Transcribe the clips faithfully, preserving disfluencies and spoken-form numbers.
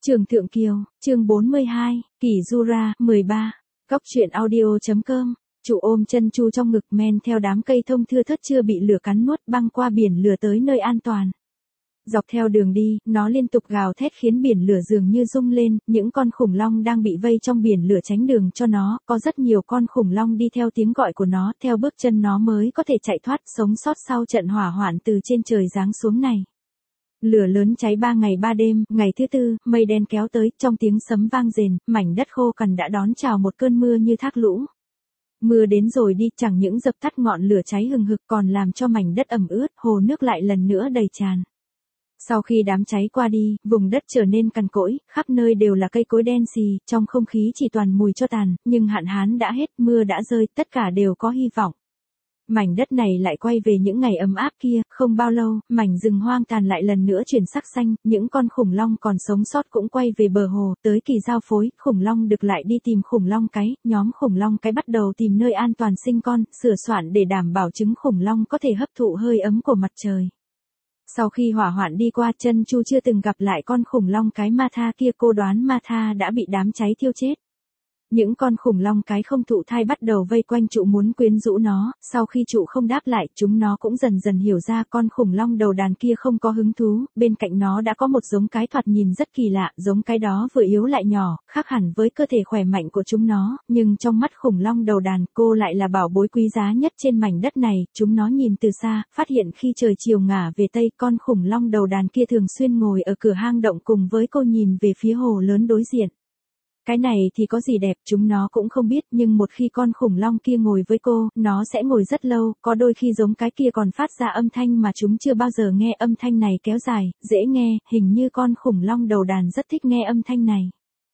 Trường Thượng Kiều, chương bốn mươi hai, Kỷ Jura, mười ba. Cóc truyện audio.com. Trụ ôm chân chu trong ngực men theo đám cây thông thưa thớt chưa bị lửa cắn nuốt băng qua biển lửa tới nơi an toàn. Dọc theo đường đi, nó liên tục gào thét khiến biển lửa dường như rung lên, những con khủng long đang bị vây trong biển lửa tránh đường cho nó, có rất nhiều con khủng long đi theo tiếng gọi của nó, theo bước chân nó mới có thể chạy thoát sống sót sau trận hỏa hoạn từ trên trời giáng xuống này. Lửa lớn cháy ba ngày ba đêm, ngày thứ tư, mây đen kéo tới, trong tiếng sấm vang rền, mảnh đất khô cằn đã đón chào một cơn mưa như thác lũ. Mưa đến rồi đi, chẳng những dập tắt ngọn lửa cháy hừng hực còn làm cho mảnh đất ẩm ướt, hồ nước lại lần nữa đầy tràn. Sau khi đám cháy qua đi, vùng đất trở nên cằn cỗi, khắp nơi đều là cây cối đen xì, trong không khí chỉ toàn mùi tro tàn, nhưng hạn hán đã hết, mưa đã rơi, tất cả đều có hy vọng. Mảnh đất này lại quay về những ngày ấm áp kia, không bao lâu, mảnh rừng hoang tàn lại lần nữa chuyển sắc xanh, những con khủng long còn sống sót cũng quay về bờ hồ, tới kỳ giao phối, khủng long đực lại đi tìm khủng long cái, nhóm khủng long cái bắt đầu tìm nơi an toàn sinh con, sửa soạn để đảm bảo trứng khủng long có thể hấp thụ hơi ấm của mặt trời. Sau khi hỏa hoạn đi qua, chân chu chưa từng gặp lại con khủng long cái Martha kia, cô đoán Martha đã bị đám cháy thiêu chết. Những con khủng long cái không thụ thai bắt đầu vây quanh trụ muốn quyến rũ nó, sau khi trụ không đáp lại, chúng nó cũng dần dần hiểu ra con khủng long đầu đàn kia không có hứng thú, bên cạnh nó đã có một giống cái thoạt nhìn rất kỳ lạ, giống cái đó vừa yếu lại nhỏ, khác hẳn với cơ thể khỏe mạnh của chúng nó, nhưng trong mắt khủng long đầu đàn, cô lại là bảo bối quý giá nhất trên mảnh đất này, chúng nó nhìn từ xa, phát hiện khi trời chiều ngả về tây, con khủng long đầu đàn kia thường xuyên ngồi ở cửa hang động cùng với cô nhìn về phía hồ lớn đối diện. Cái này thì có gì đẹp, chúng nó cũng không biết, nhưng một khi con khủng long kia ngồi với cô, nó sẽ ngồi rất lâu, có đôi khi giống cái kia còn phát ra âm thanh mà chúng chưa bao giờ nghe, âm thanh này kéo dài, dễ nghe, hình như con khủng long đầu đàn rất thích nghe âm thanh này.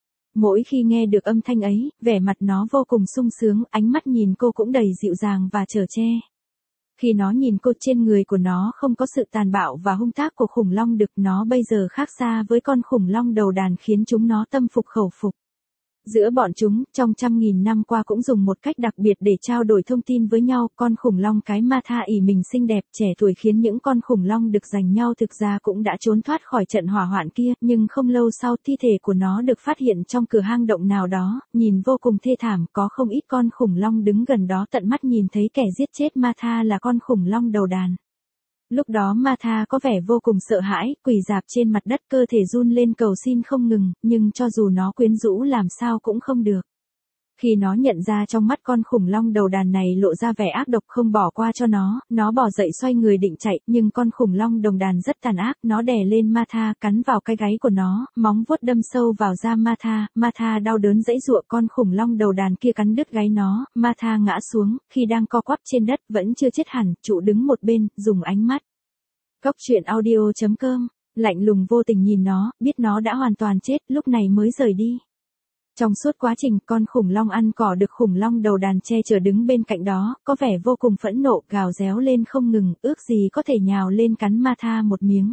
Mỗi khi nghe được âm thanh ấy, vẻ mặt nó vô cùng sung sướng, ánh mắt nhìn cô cũng đầy dịu dàng và chở che. Khi nó nhìn cô, trên người của nó không có sự tàn bạo và hung ác của khủng long đực, nó bây giờ khác xa với con khủng long đầu đàn khiến chúng nó tâm phục khẩu phục. Giữa bọn chúng, trong trăm nghìn năm qua cũng dùng một cách đặc biệt để trao đổi thông tin với nhau, con khủng long cái Martha ỷ mình xinh đẹp, trẻ tuổi khiến những con khủng long đực giành nhau thực ra cũng đã trốn thoát khỏi trận hỏa hoạn kia, nhưng không lâu sau thi thể của nó được phát hiện trong cửa hang động nào đó, nhìn vô cùng thê thảm, có không ít con khủng long đứng gần đó tận mắt nhìn thấy kẻ giết chết Martha là con khủng long đầu đàn. Lúc đó Martha có vẻ vô cùng sợ hãi, quỳ rạp trên mặt đất, cơ thể run lên cầu xin không ngừng, nhưng cho dù nó quyến rũ làm sao cũng không được. Khi nó nhận ra trong mắt con khủng long đầu đàn này lộ ra vẻ ác độc không bỏ qua cho nó, nó bò dậy xoay người định chạy, nhưng con khủng long đồng đàn rất tàn ác, nó đè lên Martha, cắn vào cái gáy của nó, móng vuốt đâm sâu vào da Martha, Martha đau đớn giãy giụa, con khủng long đầu đàn kia cắn đứt gáy nó, Martha ngã xuống, khi đang co quắp trên đất, vẫn chưa chết hẳn, trụ đứng một bên, dùng ánh mắt. Cóc truyện audio.com, lạnh lùng vô tình nhìn nó, biết nó đã hoàn toàn chết, lúc này mới rời đi. Trong suốt quá trình, con khủng long ăn cỏ được khủng long đầu đàn che chở đứng bên cạnh đó, có vẻ vô cùng phẫn nộ, gào réo lên không ngừng, ước gì có thể nhào lên cắn Martha một miếng.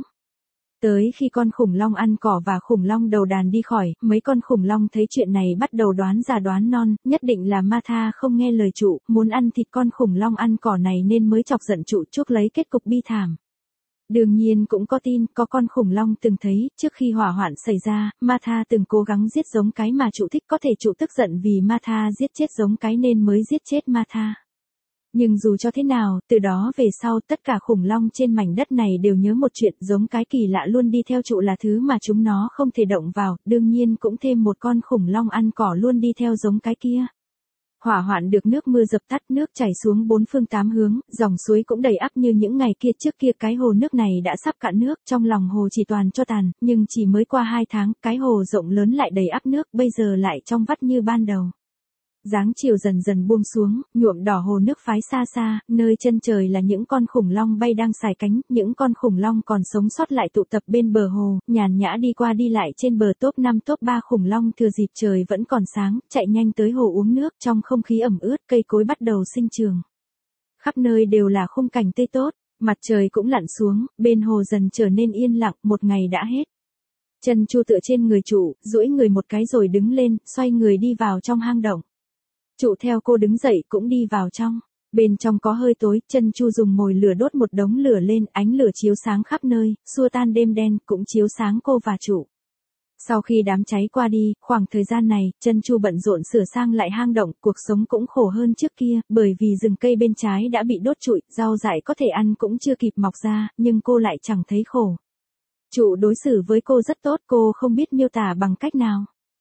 Tới khi con khủng long ăn cỏ và khủng long đầu đàn đi khỏi, mấy con khủng long thấy chuyện này bắt đầu đoán già đoán non, nhất định là Martha không nghe lời trụ, muốn ăn thịt con khủng long ăn cỏ này nên mới chọc giận trụ, chuốc lấy kết cục bi thảm. Đương nhiên cũng có tin, có con khủng long từng thấy, trước khi hỏa hoạn xảy ra, Martha từng cố gắng giết giống cái mà trụ thích, có thể trụ tức giận vì Martha giết chết giống cái nên mới giết chết Martha. Nhưng dù cho thế nào, từ đó về sau tất cả khủng long trên mảnh đất này đều nhớ một chuyện, giống cái kỳ lạ luôn đi theo trụ là thứ mà chúng nó không thể động vào, đương nhiên cũng thêm một con khủng long ăn cỏ luôn đi theo giống cái kia. Hỏa hoạn được nước mưa dập tắt, nước chảy xuống bốn phương tám hướng, dòng suối cũng đầy ắp như những ngày kia, trước kia cái hồ nước này đã sắp cạn nước, trong lòng hồ chỉ toàn tro tàn, nhưng chỉ mới qua hai tháng, cái hồ rộng lớn lại đầy ắp nước, bây giờ lại trong vắt như ban đầu. Dáng chiều dần dần buông xuống, nhuộm đỏ hồ nước phái xa xa, nơi chân trời là những con khủng long bay đang xài cánh, những con khủng long còn sống sót lại tụ tập bên bờ hồ, nhàn nhã đi qua đi lại trên bờ. Top năm top ba khủng long thừa dịp trời vẫn còn sáng, chạy nhanh tới hồ uống nước, trong không khí ẩm ướt, cây cối bắt đầu sinh trường. Khắp nơi đều là khung cảnh tươi tốt, mặt trời cũng lặn xuống, bên hồ dần trở nên yên lặng, một ngày đã hết. Chân chu tựa trên người trụ, duỗi người một cái rồi đứng lên, xoay người đi vào trong hang động. Trụ theo cô đứng dậy cũng đi vào trong. Bên trong có hơi tối, chân chu dùng mồi lửa đốt một đống lửa lên, ánh lửa chiếu sáng khắp nơi, xua tan đêm đen, cũng chiếu sáng cô và trụ. Sau khi đám cháy qua đi, khoảng thời gian này, Chân Chu bận rộn sửa sang lại hang động, cuộc sống cũng khổ hơn trước kia, bởi vì rừng cây bên trái đã bị đốt trụi, rau dại có thể ăn cũng chưa kịp mọc ra, nhưng cô lại chẳng thấy khổ. Trụ đối xử với cô rất tốt, cô không biết miêu tả bằng cách nào.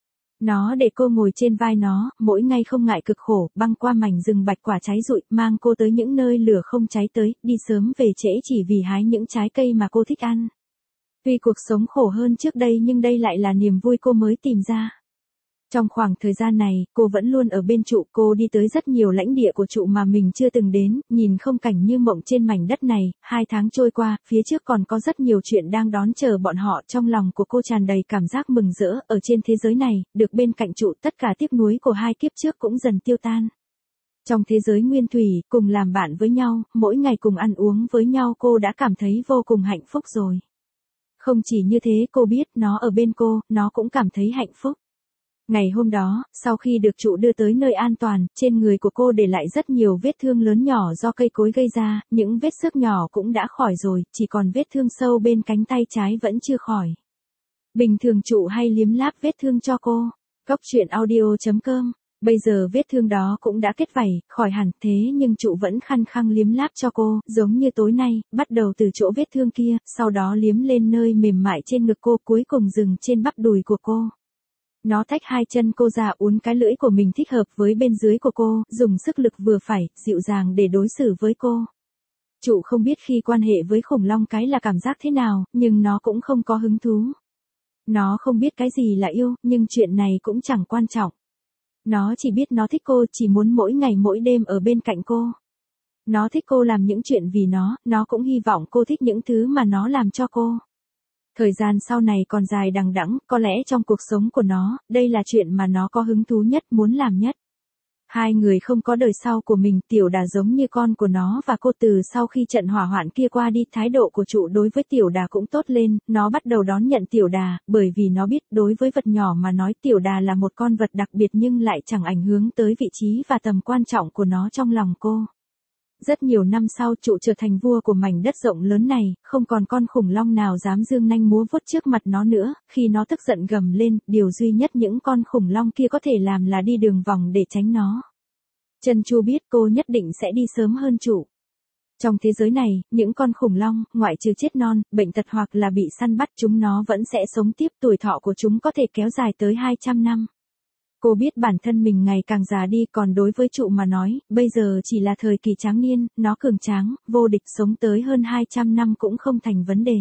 Nó để cô ngồi trên vai nó, mỗi ngày không ngại cực khổ, băng qua mảnh rừng bạch quả cháy rụi, mang cô tới những nơi lửa không cháy tới, đi sớm về trễ chỉ vì hái những trái cây mà cô thích ăn. Tuy cuộc sống khổ hơn trước đây nhưng đây lại là niềm vui cô mới tìm ra. Trong khoảng thời gian này, cô vẫn luôn ở bên Trụ, cô đi tới rất nhiều lãnh địa của Trụ mà mình chưa từng đến, nhìn không cảnh như mộng trên mảnh đất này, hai tháng trôi qua, phía trước còn có rất nhiều chuyện đang đón chờ bọn họ, trong lòng của cô tràn đầy cảm giác mừng rỡ, ở trên thế giới này, được bên cạnh Trụ tất cả tiếc nuối của hai kiếp trước cũng dần tiêu tan. Trong thế giới nguyên thủy, cùng làm bạn với nhau, mỗi ngày cùng ăn uống với nhau cô đã cảm thấy vô cùng hạnh phúc rồi. Không chỉ như thế cô biết nó ở bên cô, nó cũng cảm thấy hạnh phúc. Ngày hôm đó, sau khi được Trụ đưa tới nơi an toàn, trên người của cô để lại rất nhiều vết thương lớn nhỏ do cây cối gây ra, những vết xước nhỏ cũng đã khỏi rồi, chỉ còn vết thương sâu bên cánh tay trái vẫn chưa khỏi. Bình thường Trụ hay liếm láp vết thương cho cô. Cóc truyện audio chấm com. Bây giờ vết thương đó cũng đã kết vảy, khỏi hẳn, thế nhưng Trụ vẫn khăng khăng liếm láp cho cô, giống như tối nay, bắt đầu từ chỗ vết thương kia, sau đó liếm lên nơi mềm mại trên ngực cô, cuối cùng dừng trên bắp đùi của cô. Nó tách hai chân cô ra, uốn cái lưỡi của mình thích hợp với bên dưới của cô, dùng sức lực vừa phải, dịu dàng để đối xử với cô. Trụ không biết khi quan hệ với khủng long cái là cảm giác thế nào, nhưng nó cũng không có hứng thú. Nó không biết cái gì là yêu, nhưng chuyện này cũng chẳng quan trọng. Nó chỉ biết nó thích cô, chỉ muốn mỗi ngày mỗi đêm ở bên cạnh cô. Nó thích cô làm những chuyện vì nó, nó cũng hy vọng cô thích những thứ mà nó làm cho cô. Thời gian sau này còn dài đằng đẵng, có lẽ trong cuộc sống của nó, đây là chuyện mà nó có hứng thú nhất, muốn làm nhất. Hai người không có đời sau của mình, Tiểu Đà giống như con của nó và cô. Từ sau khi trận hỏa hoạn kia qua đi, thái độ của Trụ đối với Tiểu Đà cũng tốt lên, nó bắt đầu đón nhận Tiểu Đà, bởi vì nó biết đối với vật nhỏ mà nói Tiểu Đà là một con vật đặc biệt nhưng lại chẳng ảnh hưởng tới vị trí và tầm quan trọng của nó trong lòng cô. Rất nhiều năm sau Trụ trở thành vua của mảnh đất rộng lớn này, không còn con khủng long nào dám dương nanh múa vuốt trước mặt nó nữa, khi nó tức giận gầm lên, điều duy nhất những con khủng long kia có thể làm là đi đường vòng để tránh nó. Chân Chu biết cô nhất định sẽ đi sớm hơn Trụ. Trong thế giới này, những con khủng long, ngoại trừ chết non, bệnh tật hoặc là bị săn bắt, chúng nó vẫn sẽ sống tiếp, tuổi thọ của chúng có thể kéo dài tới hai trăm năm. Cô biết bản thân mình ngày càng già đi, còn đối với Trụ mà nói, bây giờ chỉ là thời kỳ tráng niên, nó cường tráng, vô địch, sống tới hơn hai trăm năm cũng không thành vấn đề.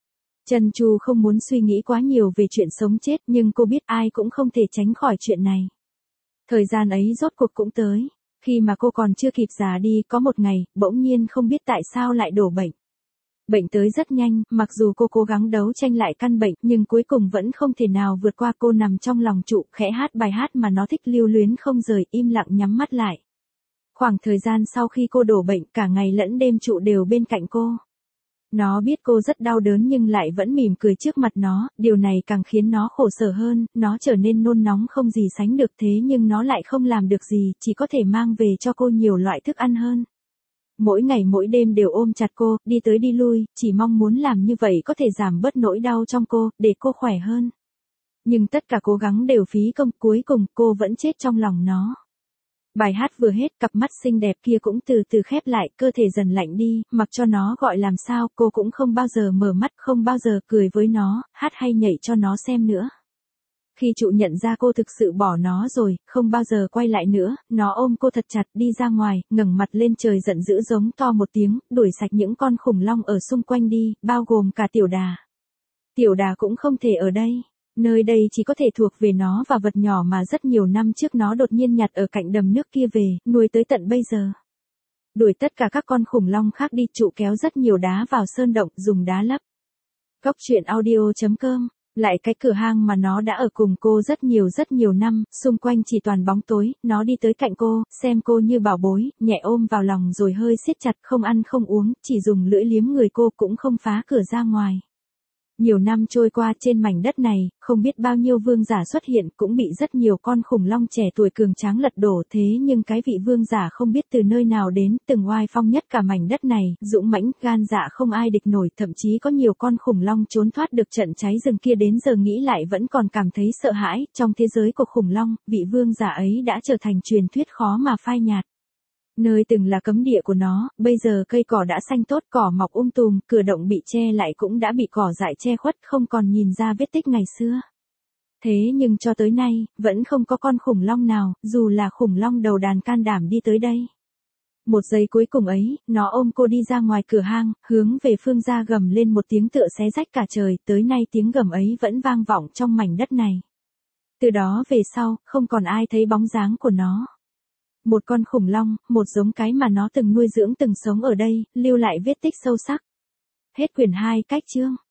Chân Chu không muốn suy nghĩ quá nhiều về chuyện sống chết, nhưng cô biết ai cũng không thể tránh khỏi chuyện này. Thời gian ấy rốt cuộc cũng tới. Khi mà cô còn chưa kịp già đi, có một ngày, bỗng nhiên không biết tại sao lại đổ bệnh. Bệnh tới rất nhanh, mặc dù cô cố gắng đấu tranh lại căn bệnh, nhưng cuối cùng vẫn không thể nào vượt qua. Cô nằm trong lòng Trụ, khẽ hát bài hát mà nó thích, lưu luyến không rời, im lặng nhắm mắt lại. Khoảng thời gian sau khi cô đổ bệnh, cả ngày lẫn đêm Trụ đều bên cạnh cô. Nó biết cô rất đau đớn nhưng lại vẫn mỉm cười trước mặt nó, điều này càng khiến nó khổ sở hơn, nó trở nên nôn nóng không gì sánh được, thế nhưng nó lại không làm được gì, chỉ có thể mang về cho cô nhiều loại thức ăn hơn. Mỗi ngày mỗi đêm đều ôm chặt cô, đi tới đi lui, chỉ mong muốn làm như vậy có thể giảm bớt nỗi đau trong cô, để cô khỏe hơn. Nhưng tất cả cố gắng đều phí công, cuối cùng cô vẫn chết trong lòng nó. Bài hát vừa hết, cặp mắt xinh đẹp kia cũng từ từ khép lại, cơ thể dần lạnh đi, mặc cho nó gọi làm sao, cô cũng không bao giờ mở mắt, không bao giờ cười với nó, hát hay nhảy cho nó xem nữa. Khi Trụ nhận ra cô thực sự bỏ nó rồi, không bao giờ quay lại nữa, nó ôm cô thật chặt đi ra ngoài, ngẩng mặt lên trời giận dữ giống to một tiếng, đuổi sạch những con khủng long ở xung quanh đi, bao gồm cả Tiểu Đà. Tiểu Đà cũng không thể ở đây. Nơi đây chỉ có thể thuộc về nó và vật nhỏ mà rất nhiều năm trước nó đột nhiên nhặt ở cạnh đầm nước kia về, nuôi tới tận bây giờ. Đuổi tất cả các con khủng long khác đi, Trụ kéo rất nhiều đá vào sơn động, dùng đá lấp. Cóc truyện audio chấm com. Lại cái cửa hang mà nó đã ở cùng cô rất nhiều rất nhiều năm, xung quanh chỉ toàn bóng tối, nó đi tới cạnh cô, xem cô như bảo bối, nhẹ ôm vào lòng rồi hơi siết chặt, không ăn không uống, chỉ dùng lưỡi liếm người cô, cũng không phá cửa ra ngoài. Nhiều năm trôi qua trên mảnh đất này, không biết bao nhiêu vương giả xuất hiện cũng bị rất nhiều con khủng long trẻ tuổi cường tráng lật đổ thế nhưng cái vị vương giả không biết từ nơi nào đến, từng oai phong nhất cả mảnh đất này, dũng mãnh, gan dạ không ai địch nổi, thậm chí có nhiều con khủng long trốn thoát được trận cháy rừng kia đến giờ nghĩ lại vẫn còn cảm thấy sợ hãi, trong thế giới của khủng long, vị vương giả ấy đã trở thành truyền thuyết khó mà phai nhạt. Nơi từng là cấm địa của nó, bây giờ cây cỏ đã xanh tốt, cỏ mọc um tùm, cửa động bị che lại cũng đã bị cỏ dại che khuất, không còn nhìn ra vết tích ngày xưa. Thế nhưng cho tới nay, vẫn không có con khủng long nào, dù là khủng long đầu đàn can đảm đi tới đây. Một giây cuối cùng ấy, nó ôm cô đi ra ngoài cửa hang, hướng về phương ra gầm lên một tiếng tựa xé rách cả trời, tới nay tiếng gầm ấy vẫn vang vọng trong mảnh đất này. Từ đó về sau, không còn ai thấy bóng dáng của nó. Một con khủng long, một giống cái mà nó từng nuôi dưỡng từng sống ở đây, lưu lại vết tích sâu sắc. Hết quyển hai cách chương.